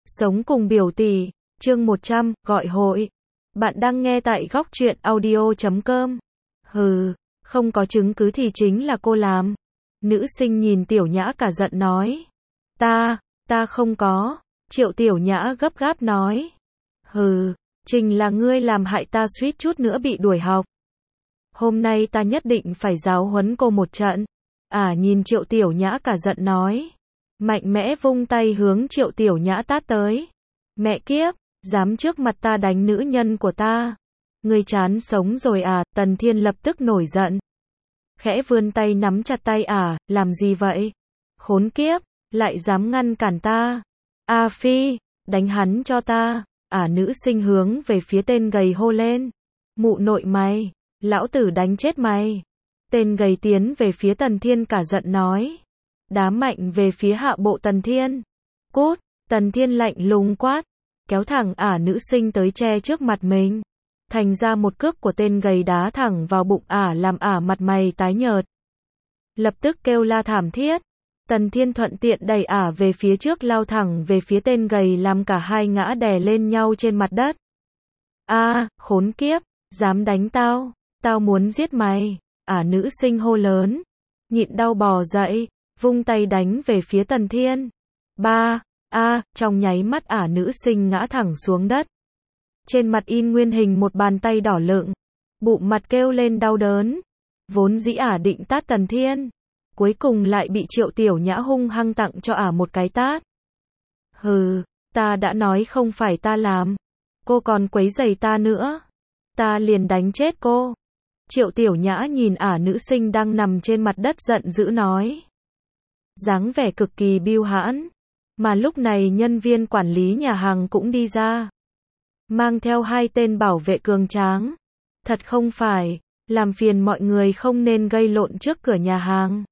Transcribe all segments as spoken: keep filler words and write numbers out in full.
Sống cùng biểu tỷ, chương một trăm, gọi hội. Bạn đang nghe tại góc truyện audio chấm com. Hừ, không có chứng cứ thì chính là cô làm. Nữ sinh nhìn Tiểu Nhã cả giận nói. Ta, ta không có. Triệu Tiểu Nhã gấp gáp nói. Hừ, Trình là ngươi làm hại ta suýt chút nữa bị đuổi học. Hôm nay ta nhất định phải giáo huấn cô một trận. À nhìn Triệu Tiểu Nhã cả giận nói. Mạnh mẽ vung tay hướng Triệu Tiểu Nhã tát tới. Mẹ kiếp, dám trước mặt ta đánh nữ nhân của ta. Ngươi chán sống rồi à, Tần Thiên lập tức nổi giận. Khẽ vươn tay nắm chặt tay à, làm gì vậy? Khốn kiếp, lại dám ngăn cản ta. A Phi, đánh hắn cho ta. À nữ sinh hướng về phía tên gầy hô lên. Mụ nội mày, lão tử đánh chết mày. Tên gầy tiến về phía Tần Thiên cả giận nói. Đá mạnh về phía hạ bộ Tần Thiên. Cút, Tần Thiên lạnh lùng quát. Kéo thẳng ả nữ sinh tới che trước mặt mình. Thành ra một cước của tên gầy đá thẳng vào bụng ả làm ả mặt mày tái nhợt. Lập tức kêu la thảm thiết. Tần Thiên thuận tiện đẩy ả về phía trước lao thẳng về phía tên gầy làm cả hai ngã đè lên nhau trên mặt đất. A, khốn kiếp, dám đánh tao, tao muốn giết mày. Ả nữ sinh hô lớn. Nhịn đau bò dậy. Vung tay đánh về phía Tần Thiên. Ba, a, trong nháy mắt ả nữ sinh ngã thẳng xuống đất. Trên mặt in nguyên hình một bàn tay đỏ lựng. Bụng mặt kêu lên đau đớn. Vốn dĩ ả định tát Tần Thiên. Cuối cùng lại bị Triệu Tiểu Nhã hung hăng tặng cho ả một cái tát. Hừ, ta đã nói không phải ta làm. Cô còn quấy rầy ta nữa. Ta liền đánh chết cô. Triệu Tiểu Nhã nhìn ả nữ sinh đang nằm trên mặt đất giận dữ nói. Dáng vẻ cực kỳ biêu hãn. Mà lúc này nhân viên quản lý nhà hàng cũng đi ra. Mang theo hai tên bảo vệ cường tráng. Thật không phải, làm phiền mọi người không nên gây lộn trước cửa nhà hàng.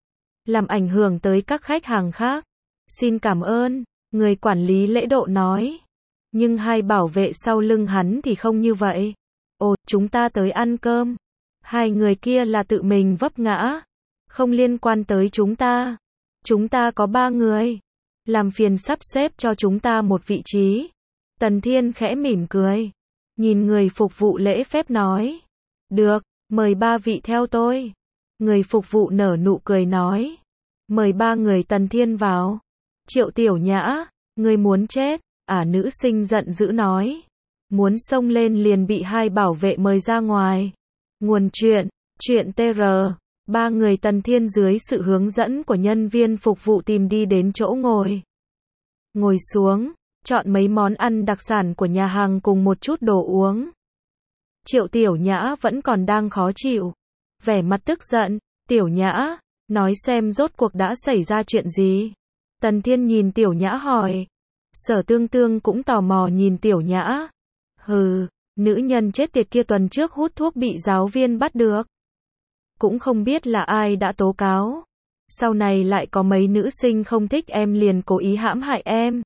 Làm ảnh hưởng tới các khách hàng khác. Xin cảm ơn, người quản lý lễ độ nói. Nhưng hai bảo vệ sau lưng hắn thì không như vậy. Ồ, chúng ta tới ăn cơm. Hai người kia là tự mình vấp ngã. Không liên quan tới chúng ta. Chúng ta có ba người. Làm phiền sắp xếp cho chúng ta một vị trí. Tần Thiên khẽ mỉm cười. Nhìn người phục vụ lễ phép nói. Được, mời ba vị theo tôi. Người phục vụ nở nụ cười nói. Mời ba người Tần Thiên vào. Triệu Tiểu Nhã, người muốn chết. Ả nữ sinh giận dữ nói. Muốn xông lên liền bị hai bảo vệ mời ra ngoài. Nguồn chuyện, chuyện tê rờ. Ba người Tần Thiên dưới sự hướng dẫn của nhân viên phục vụ tìm đi đến chỗ ngồi. Ngồi xuống, chọn mấy món ăn đặc sản của nhà hàng cùng một chút đồ uống. Triệu Tiểu Nhã vẫn còn đang khó chịu. Vẻ mặt tức giận, Tiểu Nhã, nói xem rốt cuộc đã xảy ra chuyện gì. Tần Thiên nhìn Tiểu Nhã hỏi. Sở Tương Tương cũng tò mò nhìn Tiểu Nhã. Hừ, nữ nhân chết tiệt kia tuần trước hút thuốc bị giáo viên bắt được. Cũng không biết là ai đã tố cáo. Sau này lại có mấy nữ sinh không thích em liền cố ý hãm hại em.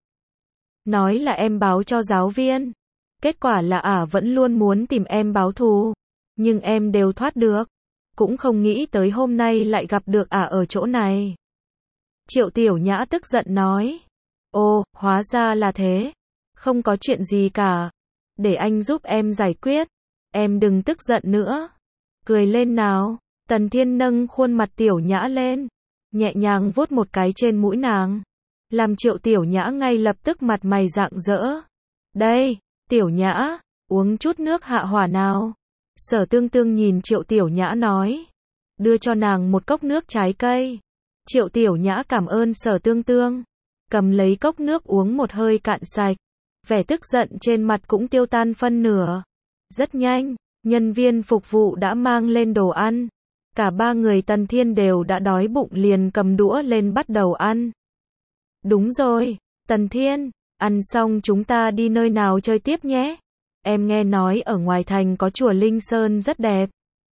Nói là em báo cho giáo viên. Kết quả là ả vẫn luôn muốn tìm em báo thù. Nhưng em đều thoát được. Cũng không nghĩ tới hôm nay lại gặp được ả ở chỗ này. Triệu Tiểu Nhã tức giận nói. Ồ, hóa ra là thế. Không có chuyện gì cả. Để anh giúp em giải quyết. Em đừng tức giận nữa. Cười lên nào. Tần Thiên nâng khuôn mặt Tiểu Nhã lên. Nhẹ nhàng vuốt một cái trên mũi nàng. Làm Triệu Tiểu Nhã ngay lập tức mặt mày rạng rỡ. Đây, Tiểu Nhã, uống chút nước hạ hỏa nào. Sở Tương Tương nhìn Triệu Tiểu Nhã nói. Đưa cho nàng một cốc nước trái cây. Triệu Tiểu Nhã cảm ơn Sở Tương Tương. Cầm lấy cốc nước uống một hơi cạn sạch. Vẻ tức giận trên mặt cũng tiêu tan phân nửa. Rất nhanh, nhân viên phục vụ đã mang lên đồ ăn. Cả ba người Tần Thiên đều đã đói bụng liền cầm đũa lên bắt đầu ăn. Đúng rồi, Tần Thiên, ăn xong chúng ta đi nơi nào chơi tiếp nhé. Em nghe nói ở ngoài thành có chùa Linh Sơn rất đẹp.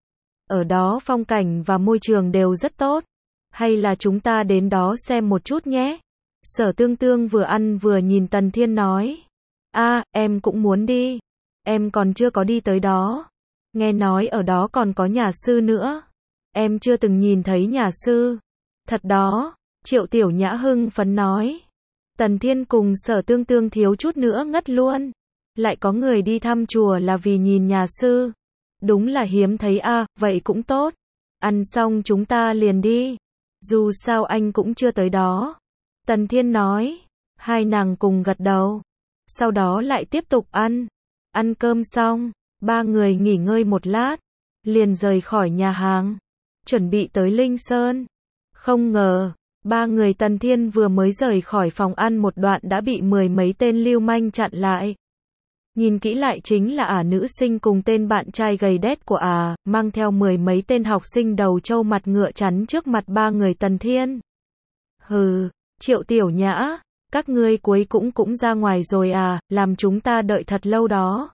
Ở đó phong cảnh và môi trường đều rất tốt. Hay là chúng ta đến đó xem một chút nhé. Sở Tương Tương vừa ăn vừa nhìn Tần Thiên nói. A, em cũng muốn đi. Em còn chưa có đi tới đó. Nghe nói ở đó còn có nhà sư nữa. Em chưa từng nhìn thấy nhà sư. Thật đó, Triệu Tiểu Nhã hưng phấn nói. Tần Thiên cùng Sở Tương Tương thiếu chút nữa ngất luôn. Lại có người đi thăm chùa là vì nhìn nhà sư. Đúng là hiếm thấy a, à, vậy cũng tốt. Ăn xong chúng ta liền đi. Dù sao anh cũng chưa tới đó. Tần Thiên nói. Hai nàng cùng gật đầu. Sau đó lại tiếp tục ăn. Ăn cơm xong, ba người nghỉ ngơi một lát. Liền rời khỏi nhà hàng. Chuẩn bị tới Linh Sơn. Không ngờ, ba người Tần Thiên vừa mới rời khỏi phòng ăn một đoạn đã bị mười mấy tên lưu manh chặn lại. Nhìn kỹ lại chính là ả nữ sinh cùng tên bạn trai gầy đét của ả, mang theo mười mấy tên học sinh đầu trâu mặt ngựa chắn trước mặt ba người Tần Thiên. Hừ, Triệu Tiểu Nhã, các ngươi cuối cũng cũng ra ngoài rồi à, làm chúng ta đợi thật lâu đó.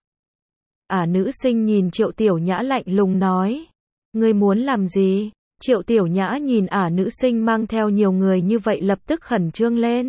Ả nữ sinh nhìn Triệu Tiểu Nhã lạnh lùng nói. Ngươi muốn làm gì? Triệu Tiểu Nhã nhìn ả nữ sinh mang theo nhiều người như vậy lập tức khẩn trương lên.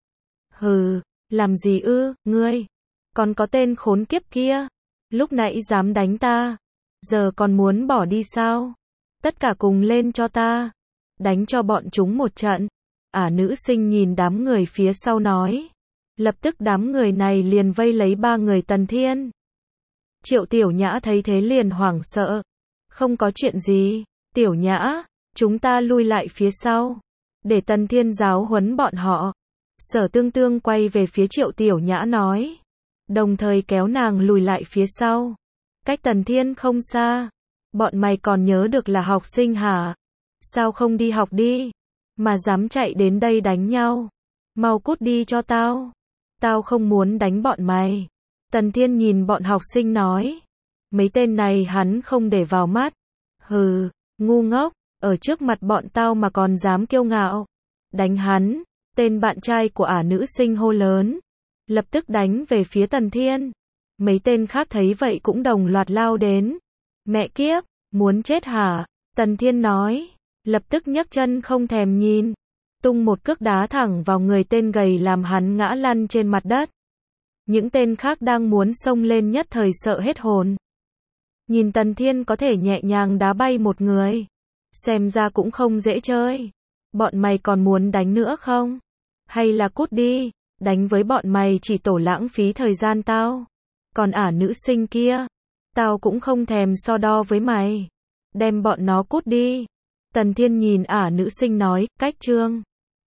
Hừ, làm gì ư, ngươi? Còn có tên khốn kiếp kia, lúc nãy dám đánh ta, giờ còn muốn bỏ đi sao? Tất cả cùng lên cho ta, đánh cho bọn chúng một trận. Ả nữ sinh nhìn đám người phía sau nói. Lập tức đám người này liền vây lấy ba người Tần Thiên. Triệu Tiểu Nhã thấy thế liền hoảng sợ. Không có chuyện gì, Tiểu Nhã, chúng ta lui lại phía sau, để Tần Thiên giáo huấn bọn họ. Sở Tương Tương quay về phía Triệu Tiểu Nhã nói. Đồng thời kéo nàng lùi lại phía sau. Cách Tần Thiên không xa. Bọn mày còn nhớ được là học sinh hả? Sao không đi học đi? Mà dám chạy đến đây đánh nhau. Mau cút đi cho tao. Tao không muốn đánh bọn mày. Tần Thiên nhìn bọn học sinh nói. Mấy tên này hắn không để vào mắt. Hừ, ngu ngốc, ở trước mặt bọn tao mà còn dám kiêu ngạo. Đánh hắn, tên bạn trai của ả nữ sinh hô lớn. Lập tức đánh về phía Tần Thiên. Mấy tên khác thấy vậy cũng đồng loạt lao đến. Mẹ kiếp, muốn chết hả? Tần Thiên nói. Lập tức nhấc chân không thèm nhìn. Tung một cước đá thẳng vào người tên gầy làm hắn ngã lăn trên mặt đất. Những tên khác đang muốn xông lên nhất thời sợ hết hồn. Nhìn Tần Thiên có thể nhẹ nhàng đá bay một người. Xem ra cũng không dễ chơi. Bọn mày còn muốn đánh nữa không? Hay là cút đi? Đánh với bọn mày chỉ tổ lãng phí thời gian tao. Còn ả nữ sinh kia, tao cũng không thèm so đo với mày. Đem bọn nó cút đi. Tần Thiên nhìn ả nữ sinh nói, cách trương.